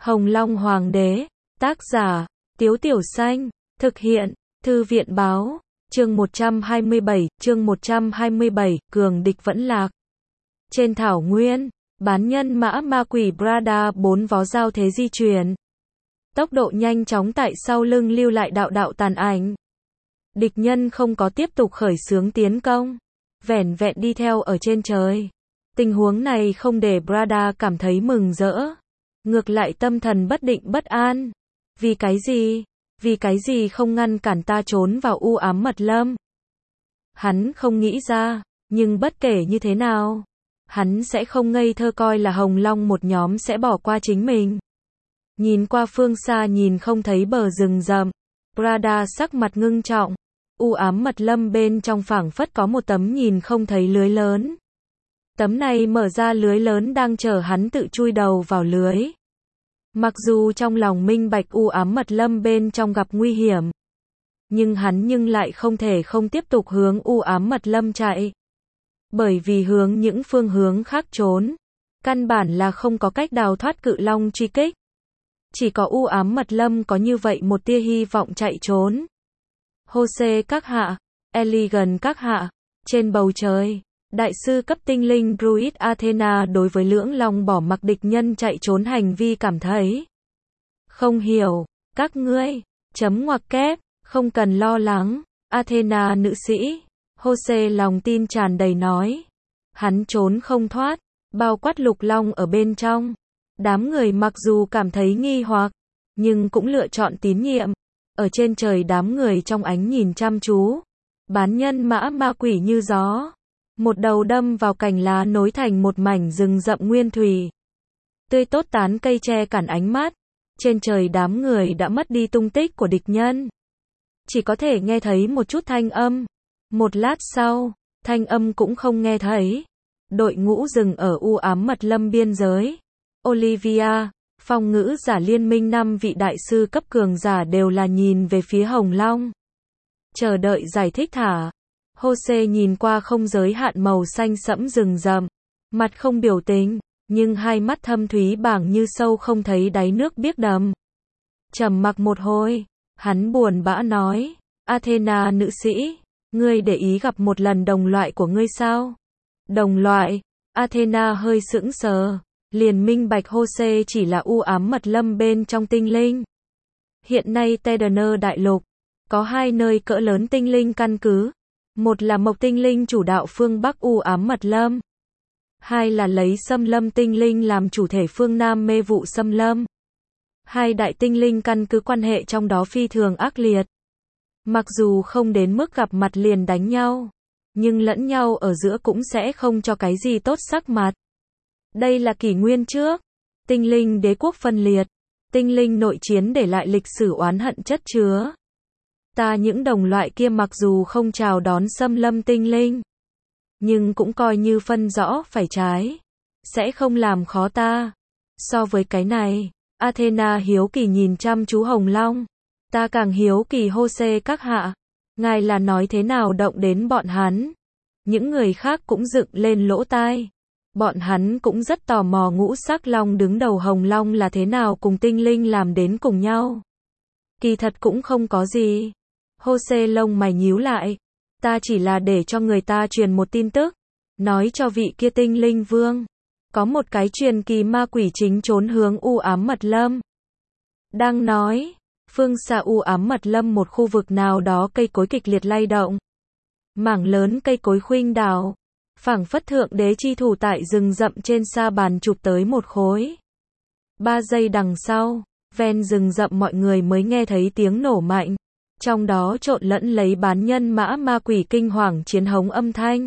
Hồng Long Hoàng đế, tác giả, Tiếu Tiểu Xanh, thực hiện, Thư viện báo, chương 127, cường địch vẫn lạc. Trên thảo nguyên, bán nhân mã ma quỷ Brada 4 vó giao thế di chuyển. Tốc độ nhanh chóng tại sau lưng lưu lại đạo đạo tàn ảnh. Địch nhân không có tiếp tục khởi xướng tiến công, vẻn vẹn đi theo ở trên trời. Tình huống này không để Brada cảm thấy mừng rỡ, ngược lại tâm thần bất định bất an. Vì cái gì? Vì cái gì không ngăn cản ta trốn vào u ám mật lâm? Hắn không nghĩ ra, nhưng bất kể như thế nào, hắn sẽ không ngây thơ coi là Hồng Long một nhóm sẽ bỏ qua chính mình. Nhìn qua phương xa nhìn không thấy bờ rừng rậm, Brada sắc mặt ngưng trọng. U ám mật lâm bên trong phảng phất có một tấm nhìn không thấy lưới lớn. Tấm này mở ra lưới lớn đang chờ hắn tự chui đầu vào lưới. Mặc dù trong lòng minh bạch u ám mật lâm bên trong gặp nguy hiểm, nhưng hắn lại không thể không tiếp tục hướng u ám mật lâm chạy. Bởi vì hướng những phương hướng khác trốn, căn bản là không có cách đào thoát cự long truy kích. Chỉ có u ám mật lâm có như vậy một tia hy vọng chạy trốn. Hô-xê các hạ, Elegant các hạ, trên bầu trời, đại sư cấp tinh linh Druid Athena đối với lưỡng long bỏ mặc địch nhân chạy trốn hành vi cảm thấy không hiểu. Các ngươi, chấm ngoặc kép, không cần lo lắng, Athena nữ sĩ. Hô-xê lòng tin tràn đầy nói. Hắn trốn không thoát, bao quát lục long ở bên trong. Đám người mặc dù cảm thấy nghi hoặc, nhưng cũng lựa chọn tín nhiệm. Ở trên trời đám người trong ánh nhìn chăm chú. Bán nhân mã ma quỷ như gió. Một đầu đâm vào cành lá nối thành một mảnh rừng rậm nguyên thủy. Tươi tốt tán cây che cản ánh mắt. Trên trời đám người đã mất đi tung tích của địch nhân. Chỉ có thể nghe thấy một chút thanh âm. Một lát sau, thanh âm cũng không nghe thấy. Đội ngũ dừng ở u ám mật lâm biên giới. Olivia, phong ngữ giả liên minh 5 vị đại sư cấp cường giả đều là nhìn về phía Hồng Long. Chờ đợi giải thích thả. Hô-xê nhìn qua không giới hạn màu xanh sẫm rừng rậm. Mặt không biểu tình, nhưng hai mắt thâm thúy bảng như sâu không thấy đáy nước biếc đầm. Trầm mặc một hồi, hắn buồn bã nói. Athena nữ sĩ, ngươi để ý gặp một lần đồng loại của ngươi sao? Đồng loại? Athena hơi sững sờ. Liền minh bạch Hô-xê chỉ là u ám mật lâm bên trong tinh linh. Hiện nay Tedaner đại lục có 2 nơi cỡ lớn tinh linh căn cứ. Một là mộc tinh linh chủ đạo phương Bắc u ám mật lâm. 2 là lấy xâm lâm tinh linh làm chủ thể phương Nam mê vụ xâm lâm. 2 đại tinh linh căn cứ quan hệ trong đó phi thường ác liệt. Mặc dù không đến mức gặp mặt liền đánh nhau, nhưng lẫn nhau ở giữa cũng sẽ không cho cái gì tốt sắc mặt. Đây là kỷ nguyên trước. Tinh linh đế quốc phân liệt. Tinh linh nội chiến để lại lịch sử oán hận chất chứa. Ta những đồng loại kia mặc dù không chào đón xâm lâm tinh linh, nhưng cũng coi như phân rõ phải trái. Sẽ không làm khó ta. So với cái này, Athena hiếu kỳ nhìn chăm chú Hồng Long. Ta càng hiếu kỳ Hô-xê các hạ. Ngài là nói thế nào động đến bọn hắn. Những người khác cũng dựng lên lỗ tai. Bọn hắn cũng rất tò mò ngũ sắc long đứng đầu Hồng Long là thế nào cùng tinh linh làm đến cùng nhau. Kỳ thật cũng không có gì. Hô-xê lông mày nhíu lại. Ta chỉ là để cho người ta truyền một tin tức. Nói cho vị kia tinh linh vương. Có một cái truyền kỳ ma quỷ chính trốn hướng u ám mật lâm. Đang nói. Phương xa u ám mật lâm một khu vực nào đó cây cối kịch liệt lay động. Mảng lớn cây cối khuynh đảo. Phảng phất thượng đế chi thủ tại rừng rậm trên sa bàn chụp tới một khối. 3 giây đằng sau, ven rừng rậm mọi người mới nghe thấy tiếng nổ mạnh. Trong đó trộn lẫn lấy bán nhân mã ma quỷ kinh hoàng chiến hống âm thanh.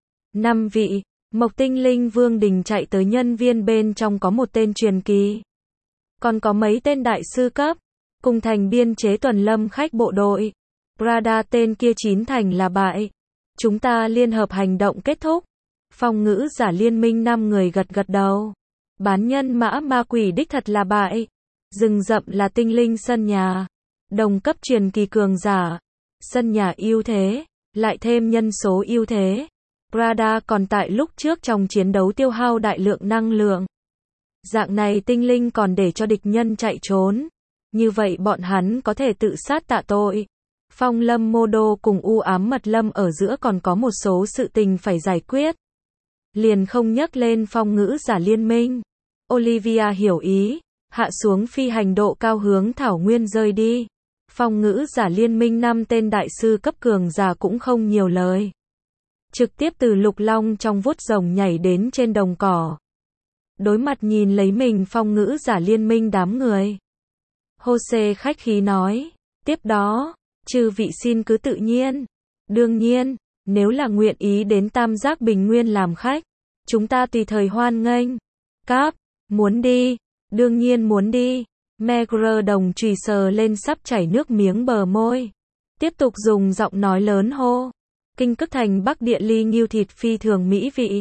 5 vị, mộc tinh linh vương đình chạy tới nhân viên bên trong có một tên truyền kỳ. Còn có mấy tên đại sư cấp, cùng thành biên chế tuần lâm khách bộ đội. Brada tên kia 9 thành là bại. Chúng ta liên hợp hành động kết thúc. Phong ngữ giả liên minh 5 người gật gật đầu. Bán nhân mã ma quỷ đích thật là bại. Rừng rậm là tinh linh sân nhà. Đồng cấp truyền kỳ cường giả. Sân nhà ưu thế, lại thêm nhân số ưu thế. Brada còn tại lúc trước trong chiến đấu tiêu hao đại lượng năng lượng. Dạng này tinh linh còn để cho địch nhân chạy trốn. Như vậy bọn hắn có thể tự sát tạ tội. Phong Lâm Mô Đô cùng U Ám Mật Lâm ở giữa còn có một số sự tình phải giải quyết. Liền không nhắc lên phong ngữ giả liên minh. Olivia hiểu ý, hạ xuống phi hành độ cao hướng thảo nguyên rơi đi. Phong ngữ giả liên minh 5 tên đại sư cấp cường giả cũng không nhiều lời. Trực tiếp từ lục long trong vuốt rồng nhảy đến trên đồng cỏ. Đối mặt nhìn lấy mình phong ngữ giả liên minh đám người. Jose khách khí nói, tiếp đó, chư vị xin cứ tự nhiên. Đương nhiên, nếu là nguyện ý đến Tam Giác Bình Nguyên làm khách, chúng ta tùy thời hoan nghênh. Cáp, muốn đi, đương nhiên muốn đi. Megre đồng chùy sờ lên sắp chảy nước miếng bờ môi. Tiếp tục dùng giọng nói lớn hô. Kinh Cức Thành Bắc địa ly ngưu thịt phi thường mỹ vị.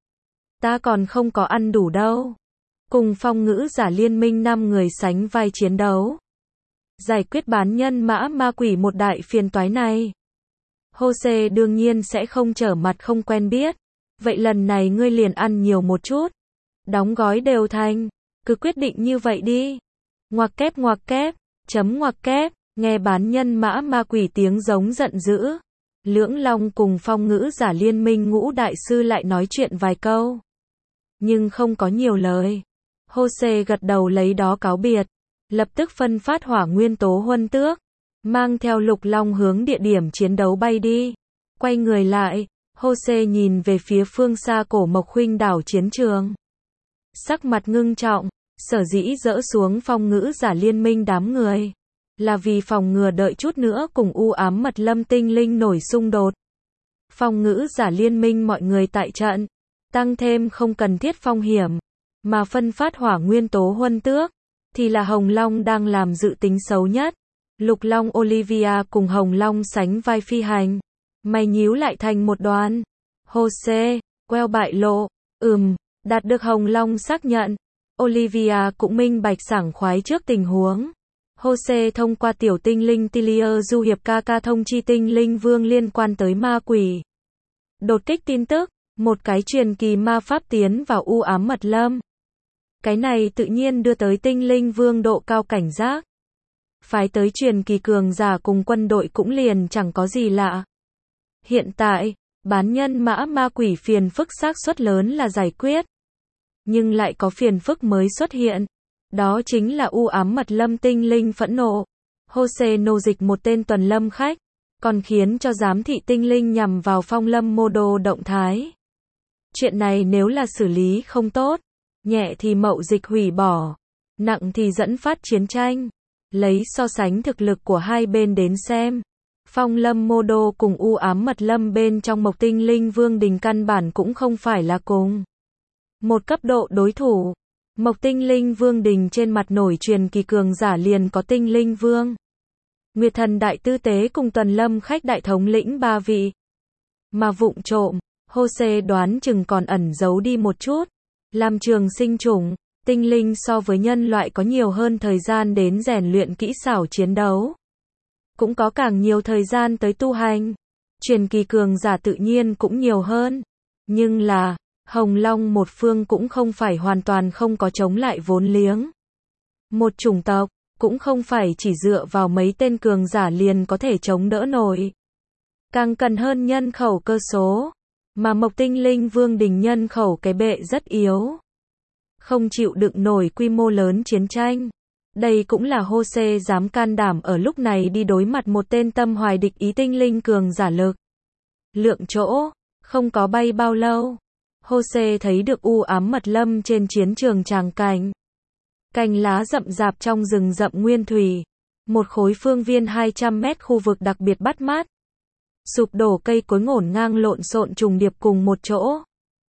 Ta còn không có ăn đủ đâu. Cùng phong ngữ giả liên minh 5 người sánh vai chiến đấu. Giải quyết bán nhân mã ma quỷ một đại phiền toái này. Jose đương nhiên sẽ không trở mặt không quen biết. Vậy lần này ngươi liền ăn nhiều một chút. Đóng gói đều thành. Cứ quyết định như vậy đi. Ngoặc kép, chấm ngoặc kép. Nghe bán nhân mã ma quỷ tiếng giống giận dữ. Lưỡng Long cùng phong ngữ giả liên minh ngũ đại sư lại nói chuyện vài câu. Nhưng không có nhiều lời. Jose gật đầu lấy đó cáo biệt. Lập tức phân phát hỏa nguyên tố huân tước. Mang theo lục long hướng địa điểm chiến đấu bay đi. Quay người lại, Jose nhìn về phía phương xa cổ mộc khuynh đảo chiến trường. Sắc mặt ngưng trọng, sở dĩ dỡ xuống phong ngữ giả liên minh đám người. Là vì phòng ngừa đợi chút nữa cùng U Ám Mật Lâm tinh linh nổi xung đột. Phong ngữ giả liên minh mọi người tại trận. Tăng thêm không cần thiết phong hiểm. Mà phân phát hỏa nguyên tố huân tước. Thì là Hồng Long đang làm dự tính xấu nhất. Lục Long Olivia cùng Hồng Long sánh vai phi hành. Mày nhíu lại thành một đoàn. Jose, queo bại lộ. Đạt được Hồng Long xác nhận. Olivia cũng minh bạch sảng khoái trước tình huống. Jose thông qua tiểu tinh linh Tillier du hiệp ca thông chi tinh linh vương liên quan tới ma quỷ. Đột kích tin tức, một cái truyền kỳ ma pháp tiến vào U Ám Mật Lâm. Cái này tự nhiên đưa tới tinh linh vương độ cao cảnh giác. Phái tới truyền kỳ cường giả cùng quân đội cũng liền chẳng có gì lạ. Hiện tại, bán nhân mã ma quỷ phiền phức xác suất lớn là giải quyết. Nhưng lại có phiền phức mới xuất hiện. Đó chính là U Ám Mật Lâm tinh linh phẫn nộ. Jose nô dịch một tên tuần lâm khách. Còn khiến cho giám thị tinh linh nhằm vào Phong Lâm Mô Đô động thái. Chuyện này nếu là xử lý không tốt. Nhẹ thì mậu dịch hủy bỏ. Nặng thì dẫn phát chiến tranh. Lấy so sánh thực lực của hai bên đến xem. Phong Lâm Mô Đô cùng U Ám Mật Lâm bên trong Mộc Tinh Linh Vương Đình căn bản cũng không phải là cùng một cấp độ đối thủ. Mộc Tinh Linh Vương Đình trên mặt nổi truyền kỳ cường giả liền có Tinh Linh Vương. Nguyệt Thần Đại Tư Tế cùng Tuần Lâm Khách Đại Thống lĩnh 3 vị. Mà vụng trộm, Jose đoán chừng còn ẩn giấu đi một chút. Làm trường sinh chủng, tinh linh so với nhân loại có nhiều hơn thời gian đến rèn luyện kỹ xảo chiến đấu. Cũng có càng nhiều thời gian tới tu hành. Truyền kỳ cường giả tự nhiên cũng nhiều hơn. Nhưng là, Hồng Long một phương cũng không phải hoàn toàn không có chống lại vốn liếng. Một chủng tộc, cũng không phải chỉ dựa vào mấy tên cường giả liền có thể chống đỡ nổi. Càng cần hơn nhân khẩu cơ số. Mà Mộc Tinh Linh Vương Đình nhân khẩu cái bệ rất yếu. Không chịu đựng nổi quy mô lớn chiến tranh. Đây cũng là Jose dám can đảm ở lúc này đi đối mặt một tên tâm hoài địch ý tinh linh cường giả lực. Lượng chỗ, không có bay bao lâu. Jose thấy được U Ám Mật Lâm trên chiến trường tràng cảnh. Cành lá rậm rạp trong rừng rậm nguyên thủy. Một khối phương viên 200 mét khu vực đặc biệt bắt mắt. Sụp đổ cây cối ngổn ngang lộn xộn trùng điệp cùng một chỗ.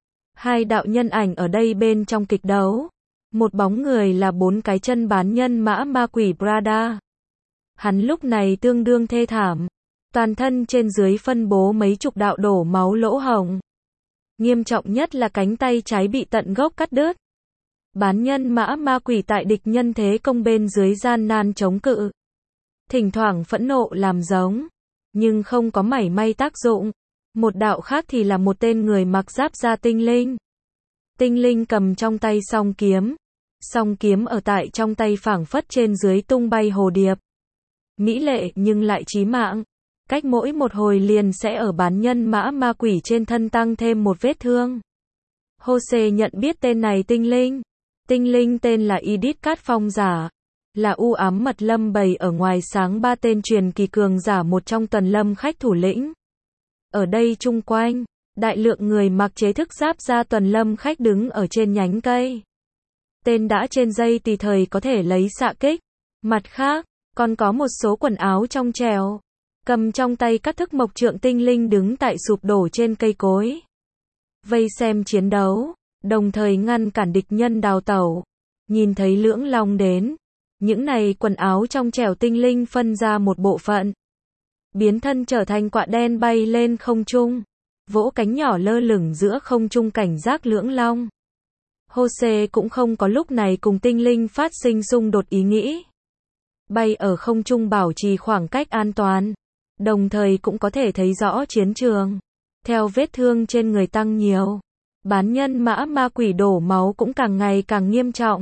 Hai đạo nhân ảnh ở đây bên trong kịch đấu. Một bóng người là 4 cái chân bán nhân mã ma quỷ Brada. Hắn lúc này tương đương thê thảm. Toàn thân trên dưới phân bố mấy chục đạo đổ máu lỗ hổng. Nghiêm trọng nhất là cánh tay trái bị tận gốc cắt đứt. Bán nhân mã ma quỷ tại địch nhân thế công bên dưới gian nan chống cự. Thỉnh thoảng phẫn nộ làm giống. Nhưng không có mảy may tác dụng. Một đạo khác thì là một tên người mặc giáp da tinh linh. Tinh linh cầm trong tay song kiếm. Song kiếm ở tại trong tay phảng phất trên dưới tung bay hồ điệp. Mỹ lệ nhưng lại chí mạng. Cách mỗi một hồi liền sẽ ở bán nhân mã ma quỷ trên thân tăng thêm một vết thương. Jose nhận biết tên này tinh linh. Tinh linh tên là Edith Cát Phong giả. Là u ám mật lâm bày ở ngoài sáng ba tên truyền kỳ cường giả một trong tuần lâm khách thủ lĩnh. Ở đây chung quanh, đại lượng người mặc chế thức giáp da tuần lâm khách đứng ở trên nhánh cây. Tên đã trên dây tùy thời có thể lấy xạ kích. Mặt khác, còn có một số quần áo trong trèo. Cầm trong tay các thức mộc trượng tinh linh đứng tại sụp đổ trên cây cối. Vây xem chiến đấu, đồng thời ngăn cản địch nhân đào tẩu. Nhìn thấy lưỡng long đến. Những này quần áo trong trẻo tinh linh phân ra một bộ phận. Biến thân trở thành quạ đen bay lên không trung. Vỗ cánh nhỏ lơ lửng giữa không trung cảnh giác lưỡng long. Jose cũng không có lúc này cùng tinh linh phát sinh xung đột ý nghĩ. Bay ở không trung bảo trì khoảng cách an toàn. Đồng thời cũng có thể thấy rõ chiến trường. Theo vết thương trên người tăng nhiều. Bán nhân mã ma quỷ đổ máu cũng càng ngày càng nghiêm trọng.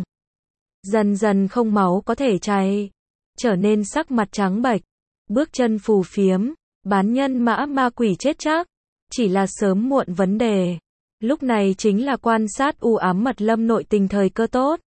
Dần dần không máu có thể chảy. Trở nên sắc mặt trắng bệch. Bước chân phù phiếm. Bán nhân mã ma quỷ chết chắc. Chỉ là sớm muộn vấn đề. Lúc này chính là quan sát u ám mật lâm nội tình thời cơ tốt.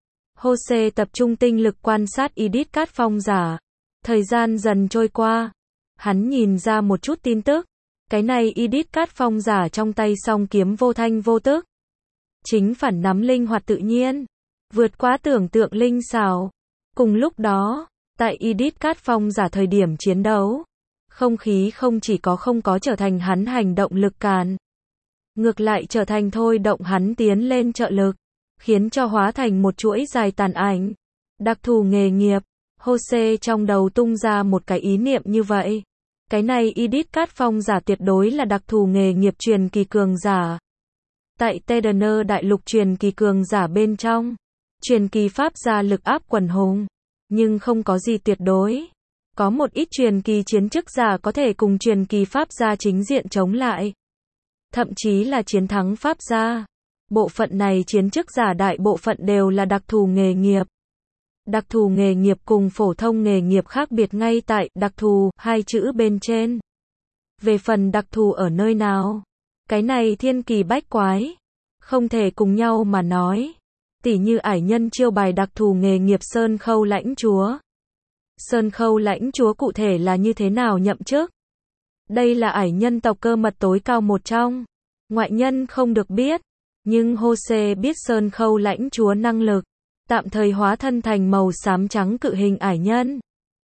Jose tập trung tinh lực quan sát Edith Cát Phong giả. Thời gian dần trôi qua. Hắn nhìn ra một chút tin tức. Cái này Edith Cát Phong giả trong tay song kiếm vô thanh vô tức. Chính phản nắm linh hoạt tự nhiên. Vượt quá tưởng tượng linh xảo. Cùng lúc đó, tại Edith Cát Phong giả thời điểm chiến đấu, không khí không chỉ không có trở thành hắn hành động lực cản. Ngược lại trở thành thôi động hắn tiến lên trợ lực. Khiến cho hóa thành một chuỗi dài tàn ảnh. Đặc thù nghề nghiệp. Jose trong đầu tung ra một cái ý niệm như vậy. Cái này Edith Cát Phong giả tuyệt đối là đặc thù nghề nghiệp truyền kỳ cường giả. Tại Tedener đại lục truyền kỳ cường giả bên trong, truyền kỳ pháp gia lực áp quần hùng, nhưng không có gì tuyệt đối. Có một ít truyền kỳ chiến chức giả có thể cùng truyền kỳ pháp gia chính diện chống lại. Thậm chí là chiến thắng pháp gia. Bộ phận này chiến chức giả đại bộ phận đều là đặc thù nghề nghiệp. Đặc thù nghề nghiệp cùng phổ thông nghề nghiệp khác biệt ngay tại đặc thù hai chữ bên trên. Về phần đặc thù ở nơi nào, cái này thiên kỳ bách quái, không thể cùng nhau mà nói. Tỉ như ải nhân chiêu bài đặc thù nghề nghiệp Sơn Khâu lãnh chúa. Sơn Khâu lãnh chúa cụ thể là như thế nào nhậm chức? Đây là ải nhân tộc cơ mật tối cao một trong. Ngoại nhân không được biết, nhưng Jose biết Sơn Khâu lãnh chúa năng lực. Tạm thời hóa thân thành màu xám trắng cự hình ải nhân.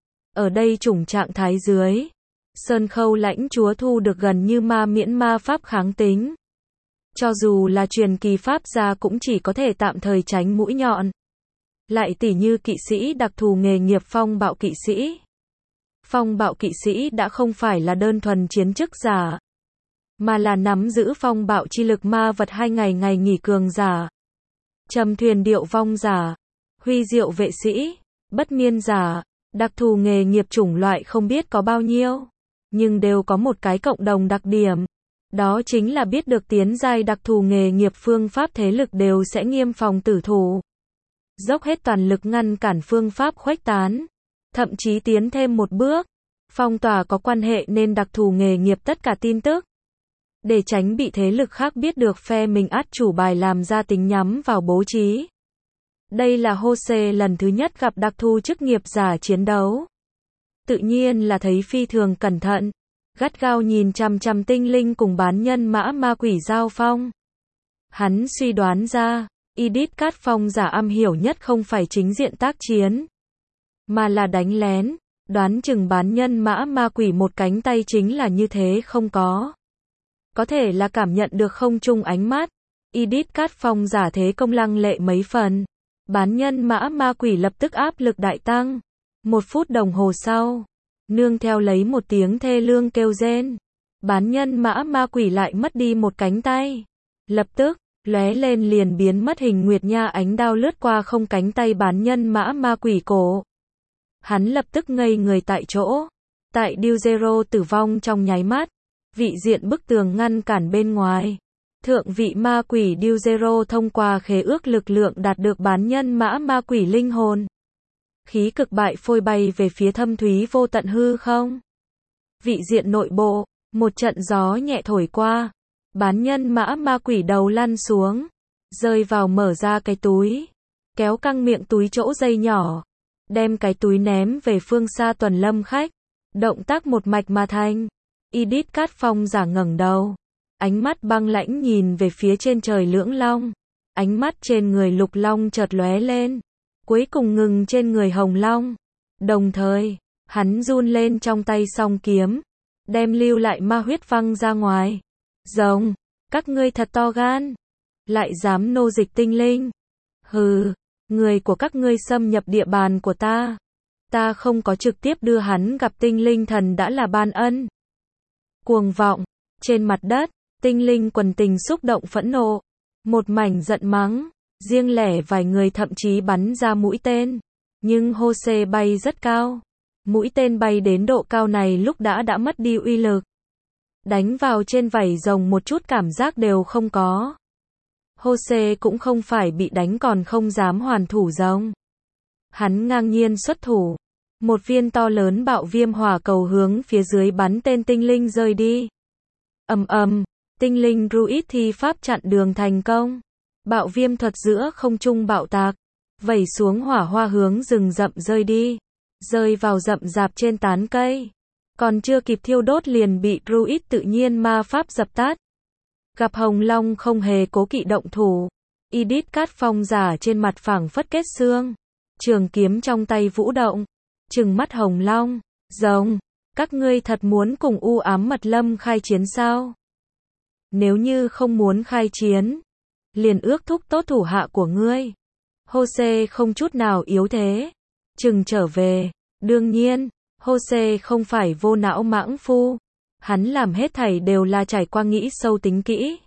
Ở đây chủng trạng thái dưới, Sơn Khâu lãnh chúa thu được gần như miễn ma pháp kháng tính. Cho dù là truyền kỳ pháp gia cũng chỉ có thể tạm thời tránh mũi nhọn. Lại tỉ như kỵ sĩ đặc thù nghề nghiệp phong bạo kỵ sĩ. Phong bạo kỵ sĩ đã không phải là đơn thuần chiến chức giả, mà là nắm giữ phong bạo chi lực ma vật 2 ngày nghỉ cường giả. Trầm thuyền điệu vong giả, huy diệu vệ sĩ, bất miên giả, đặc thù nghề nghiệp chủng loại không biết có bao nhiêu, nhưng đều có một cái cộng đồng đặc điểm. Đó chính là biết được tiến giai đặc thù nghề nghiệp phương pháp thế lực đều sẽ nghiêm phòng tử thủ. Dốc hết toàn lực ngăn cản phương pháp khuếch tán. Thậm chí tiến thêm một bước. Phong tỏa có quan hệ nên đặc thù nghề nghiệp tất cả tin tức. Để tránh bị thế lực khác biết được phe mình át chủ bài làm ra tính nhắm vào bố trí. Đây là Jose lần thứ nhất gặp đặc thù chức nghiệp giả chiến đấu. Tự nhiên là thấy phi thường cẩn thận. Gắt gao nhìn chằm chằm tinh linh cùng bán nhân mã ma quỷ giao phong. Hắn suy đoán ra, Edith Cát Phong giả am hiểu nhất không phải chính diện tác chiến, mà là đánh lén. Đoán chừng bán nhân mã ma quỷ một cánh tay chính là như thế không có. Có thể là cảm nhận được không chung ánh mắt. Edith Cát Phong giả thế công lăng lệ mấy phần. Bán nhân mã ma quỷ lập tức áp lực đại tăng. 1 phút đồng hồ sau, nương theo lấy một tiếng thê lương kêu rên, bán nhân mã ma quỷ lại mất đi một cánh tay. Lập tức, lóe lên liền biến mất hình nguyệt nha ánh đao lướt qua không cánh tay bán nhân mã ma quỷ cổ. Hắn lập tức ngây người tại chỗ. Tại Điêu Zero tử vong trong nháy mắt, vị diện bức tường ngăn cản bên ngoài. Thượng vị ma quỷ Duzero thông qua khế ước lực lượng đạt được bán nhân mã ma quỷ linh hồn. Khí cực bại phôi bay về phía thâm thúy vô tận hư không. Vị diện nội bộ, một trận gió nhẹ thổi qua. Bán nhân mã ma quỷ đầu lăn xuống, rơi vào mở ra cái túi, kéo căng miệng túi chỗ dây nhỏ, đem cái túi ném về phương xa Tuần Lâm khách. Động tác một mạch mà thành. Edith Cát Phong giả ngẩng đầu, ánh mắt băng lãnh nhìn về phía trên trời lưỡng long. Ánh mắt trên người lục long chợt lóe lên, cuối cùng ngừng trên người hồng long. Đồng thời, hắn run lên trong tay song kiếm, đem lưu lại ma huyết văng ra ngoài. Rồng, các ngươi thật to gan, lại dám nô dịch tinh linh. Hừ, người của các ngươi xâm nhập địa bàn của ta. Ta không có trực tiếp đưa hắn gặp tinh linh thần đã là ban ân. Cuồng vọng, trên mặt đất, tinh linh quần tình xúc động phẫn nộ. Một mảnh giận mắng, riêng lẻ vài người thậm chí bắn ra mũi tên. Nhưng Jose bay rất cao. Mũi tên bay đến độ cao này lúc đã mất đi uy lực. Đánh vào trên vảy rồng một chút cảm giác đều không có. Jose cũng không phải bị đánh còn không dám hoàn thủ rồng. Hắn ngang nhiên xuất thủ. Một viên to lớn bạo viêm hỏa cầu hướng phía dưới bắn tên tinh linh rơi đi. Ầm ầm, tinh linh Druid thi pháp chặn đường thành công. Bạo viêm thuật giữa không trung bạo tạc, vẩy xuống hỏa hoa hướng rừng rậm rơi đi, rơi vào rậm rạp trên tán cây. Còn chưa kịp thiêu đốt liền bị Druid tự nhiên ma pháp dập tắt. Gặp Hồng Long không hề cố kỵ động thủ. Edith Cát Phong giả trên mặt phảng phất kết xương. Trường kiếm trong tay vũ động. Trừng mắt Hồng Long. Rồng, các ngươi thật muốn cùng u ám mật lâm khai chiến sao? Nếu như không muốn khai chiến, liền ước thúc tốt thủ hạ của ngươi. Jose không chút nào yếu thế. Chừng trở về. Đương nhiên, Jose không phải vô não mãng phu. Hắn làm hết thảy đều là trải qua nghĩ sâu tính kỹ.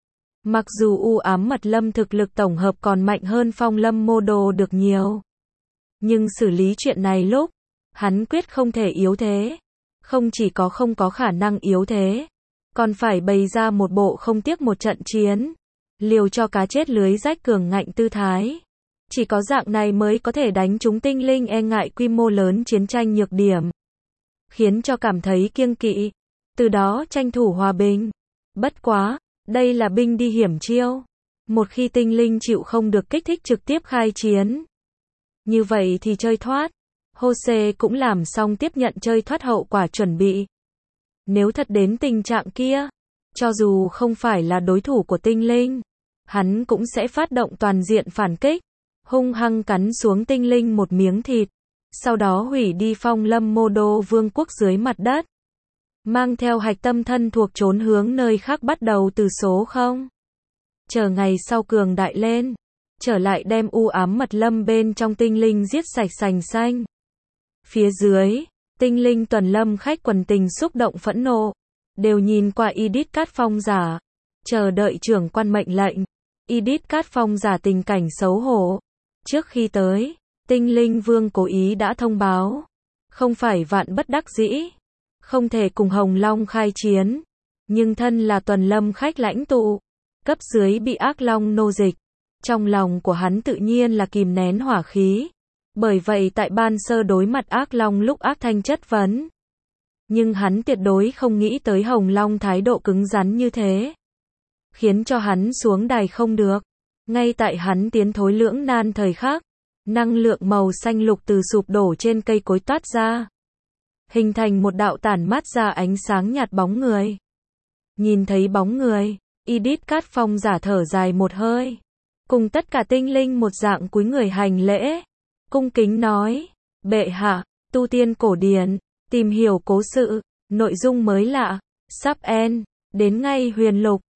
Mặc dù u ám mật lâm thực lực tổng hợp còn mạnh hơn phong lâm mô đồ được nhiều. Nhưng xử lý chuyện này lúc, hắn quyết không thể yếu thế. Không chỉ có không có khả năng yếu thế, còn phải bày ra một bộ không tiếc một trận chiến. Liều cho cá chết lưới rách cường ngạnh tư thái. Chỉ có dạng này mới có thể đánh trúng tinh linh e ngại quy mô lớn chiến tranh nhược điểm. Khiến cho cảm thấy kiêng kỵ. Từ đó tranh thủ hòa bình. Bất quá, đây là binh đi hiểm chiêu. Một khi tinh linh chịu không được kích thích trực tiếp khai chiến. Như vậy thì chơi thoát. Jose cũng làm xong tiếp nhận chơi thoát hậu quả chuẩn bị. Nếu thật đến tình trạng kia, cho dù không phải là đối thủ của tinh linh, hắn cũng sẽ phát động toàn diện phản kích. Hung hăng cắn xuống tinh linh một miếng thịt. Sau đó hủy đi phong lâm mô đô vương quốc dưới mặt đất. Mang theo hạch tâm thân thuộc trốn hướng nơi khác bắt đầu từ số 0. Chờ ngày sau cường đại lên. Trở lại đem u ám mật lâm bên trong tinh linh giết sạch sành xanh. Phía dưới, tinh linh Tuần Lâm khách quần tình xúc động phẫn nộ. Đều nhìn qua Edith Cát Phong giả. Chờ đợi trưởng quan mệnh lệnh. Edith Cát Phong giả tình cảnh xấu hổ. Trước khi tới, tinh linh vương cố ý đã thông báo. Không phải vạn bất đắc dĩ. Không thể cùng Hồng Long khai chiến. Nhưng thân là Tuần Lâm khách lãnh tụ. Cấp dưới bị ác long nô dịch. Trong lòng của hắn tự nhiên là kìm nén hỏa khí. Bởi vậy tại ban sơ đối mặt ác long lúc ác thanh chất vấn. Nhưng hắn tuyệt đối không nghĩ tới Hồng Long thái độ cứng rắn như thế. Khiến cho hắn xuống đài không được. Ngay tại hắn tiến thối lưỡng nan thời khắc, năng lượng màu xanh lục từ sụp đổ trên cây cối toát ra. Hình thành một đạo tản mát ra ánh sáng nhạt bóng người. Nhìn thấy bóng người, Edith Cát Phong giả thở dài một hơi. Cùng tất cả tinh linh một dạng cúi người hành lễ. Cung kính nói, bệ hạ, tu tiên cổ điển, tìm hiểu cố sự, nội dung mới lạ, sắp end, đến ngay huyền lục.